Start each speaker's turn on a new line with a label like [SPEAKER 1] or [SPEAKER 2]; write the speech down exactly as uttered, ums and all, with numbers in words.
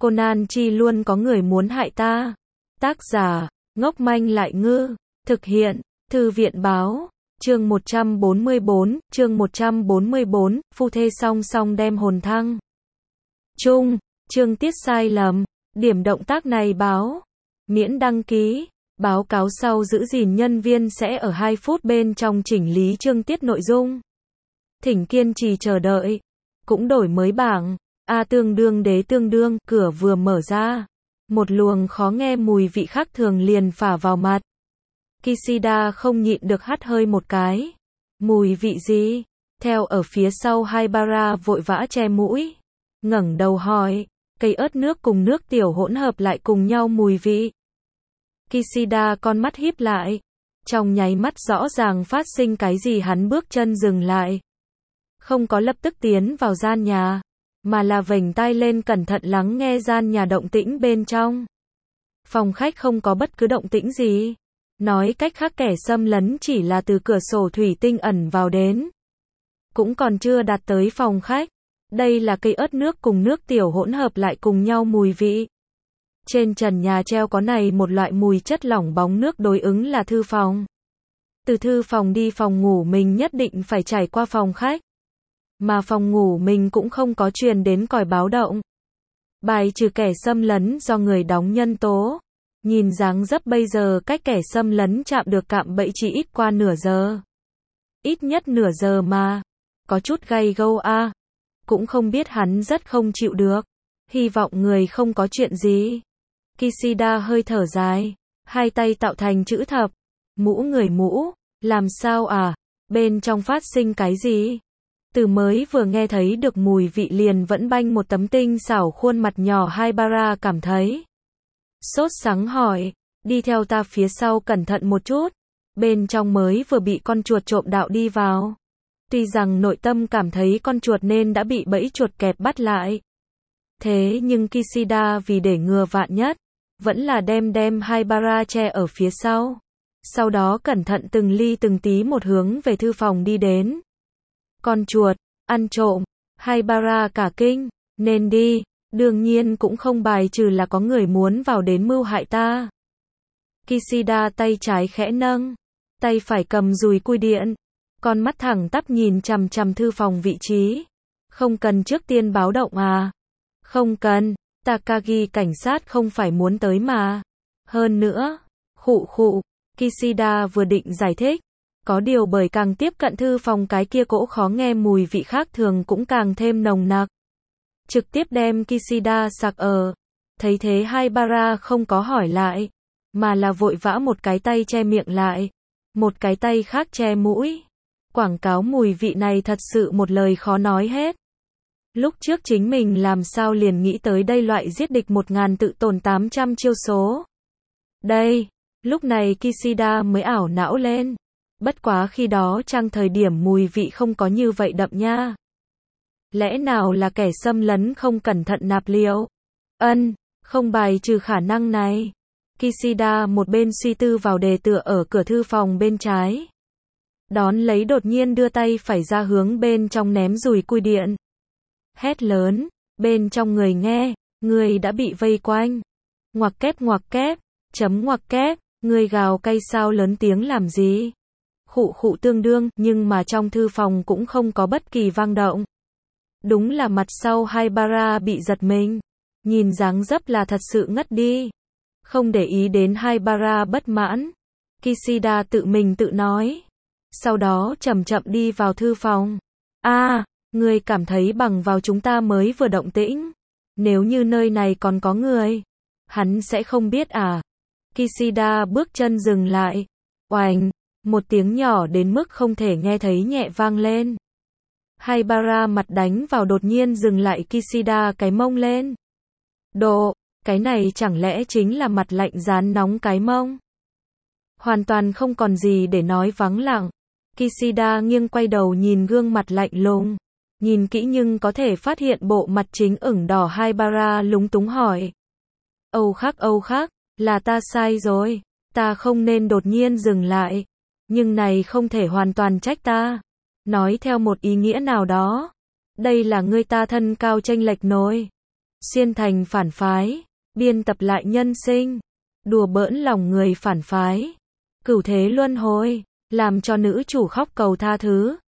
[SPEAKER 1] Conan chi luôn có người muốn hại ta. Tác giả, ngốc manh lại ngư. Thực hiện, Thư viện báo. Chương một trăm bốn mươi bốn, chương một trăm bốn mươi bốn, phu thê song song đem hồn thăng. Chung, chương tiết sai lầm. Điểm động tác này báo. Miễn đăng ký. Báo cáo sau giữ gìn nhân viên sẽ ở hai phút bên trong chỉnh lý chương tiết nội dung. Thỉnh kiên trì chờ đợi. Cũng đổi mới bảng. A tương đương đế tương đương, cửa vừa mở ra. Một luồng khó nghe mùi vị khác thường liền phả vào mặt. Kishida không nhịn được hắt hơi một cái. Mùi vị gì? Theo ở phía sau Haibara vội vã che mũi. Ngẩng đầu hỏi, cây ớt nước cùng nước tiểu hỗn hợp lại cùng nhau mùi vị. Kishida con mắt híp lại. Trong nháy mắt rõ ràng phát sinh cái gì hắn bước chân dừng lại. Không có lập tức tiến vào gian nhà, mà là vểnh tai lên cẩn thận lắng nghe gian nhà động tĩnh bên trong. Phòng khách không có bất cứ động tĩnh gì. Nói cách khác kẻ xâm lấn chỉ là từ cửa sổ thủy tinh ẩn vào đến. Cũng còn chưa đạt tới phòng khách. Đây là cây ớt nước cùng nước tiểu hỗn hợp lại cùng nhau mùi vị. Trên trần nhà treo có này một loại mùi chất lỏng bóng nước đối ứng là thư phòng. Từ thư phòng đi phòng ngủ mình nhất định phải trải qua phòng khách. Mà phòng ngủ mình cũng không có truyền đến còi báo động. Bài trừ kẻ xâm lấn do người đóng nhân tố. Nhìn dáng dấp bây giờ cách kẻ xâm lấn chạm được cạm bẫy chỉ ít qua nửa giờ. Ít nhất nửa giờ mà. Có chút gay gâu a. À. Cũng không biết hắn rất không chịu được. Hy vọng người không có chuyện gì. Kishida hơi thở dài. Hai tay tạo thành chữ thập. Mũ người mũ. Làm sao à? Bên trong phát sinh cái gì? Từ mới vừa nghe thấy được mùi vị liền vẫn banh một tấm tinh xảo khuôn mặt nhỏ Haibara cảm thấy. Sốt sắng hỏi, đi theo ta phía sau cẩn thận một chút. Bên trong mới vừa bị con chuột trộm đạo đi vào. Tuy rằng nội tâm cảm thấy con chuột nên đã bị bẫy chuột kẹp bắt lại. Thế nhưng Kishida vì để ngừa vạn nhất, vẫn là đem đem Haibara che ở phía sau. Sau đó cẩn thận từng ly từng tí một hướng về thư phòng đi đến. Con chuột, ăn trộm, Haibara cả kinh, nên đi, đương nhiên cũng không bài trừ là có người muốn vào đến mưu hại ta. Kishida tay trái khẽ nâng, tay phải cầm dùi cui điện, con mắt thẳng tắp nhìn chằm chằm thư phòng vị trí. Không cần trước tiên báo động à? Không cần, Takagi cảnh sát không phải muốn tới mà. Hơn nữa, khụ khụ, Kishida vừa định giải thích. Có điều bởi càng tiếp cận thư phòng cái kia cỗ khó nghe mùi vị khác thường cũng càng thêm nồng nặc. Trực tiếp đem Kishida sặc ở. Thấy thế Haibara không có hỏi lại, mà là vội vã một cái tay che miệng lại, một cái tay khác che mũi. Quảng cáo mùi vị này thật sự một lời khó nói hết. Lúc trước chính mình làm sao liền nghĩ tới đây loại giết địch một ngàn tự tổn tám trăm chiêu số. Đây, lúc này Kishida mới ảo não lên. Bất quá khi đó trang thời điểm mùi vị không có như vậy đậm nha. Lẽ nào là kẻ xâm lấn không cẩn thận nạp liệu? Ân, không bài trừ khả năng này. Kishida một bên suy tư vào đề tựa ở cửa thư phòng bên trái. Đón lấy đột nhiên đưa tay phải ra hướng bên trong ném dùi cui điện. Hét lớn, bên trong người nghe, người đã bị vây quanh. Ngoặc kép ngoặc kép, chấm ngoặc kép, người gào cay sao lớn tiếng làm gì? Khụ khụ tương đương, nhưng mà trong thư phòng cũng không có bất kỳ vang động. Đúng là mặt sau Haibara bị giật mình. Nhìn dáng dấp là thật sự ngất đi. Không để ý đến Haibara bất mãn. Kishida tự mình tự nói. Sau đó chậm chậm đi vào thư phòng. A, à, người cảm thấy bằng vào chúng ta mới vừa động tĩnh. Nếu như nơi này còn có người, hắn sẽ không biết à. Kishida bước chân dừng lại. Oành. Một tiếng nhỏ đến mức không thể nghe thấy nhẹ vang lên. Haibara mặt đánh vào đột nhiên dừng lại Kishida cái mông lên. Độ, cái này chẳng lẽ chính là mặt lạnh rán nóng cái mông? Hoàn toàn không còn gì để nói vắng lặng. Kishida nghiêng quay đầu nhìn gương mặt lạnh lùng. Nhìn kỹ nhưng có thể phát hiện bộ mặt chính ửng đỏ Haibara lúng túng hỏi. Âu khắc âu khắc, là ta sai rồi. Ta không nên đột nhiên dừng lại. Nhưng này không thể hoàn toàn trách ta. Nói theo một ý nghĩa nào đó. Đây là ngươi ta thân cao chênh lệch nổi. Xiên thành phản phái, biên tập lại nhân sinh, đùa bỡn lòng người phản phái, cửu thế luân hồi, làm cho nữ chủ khóc cầu tha thứ.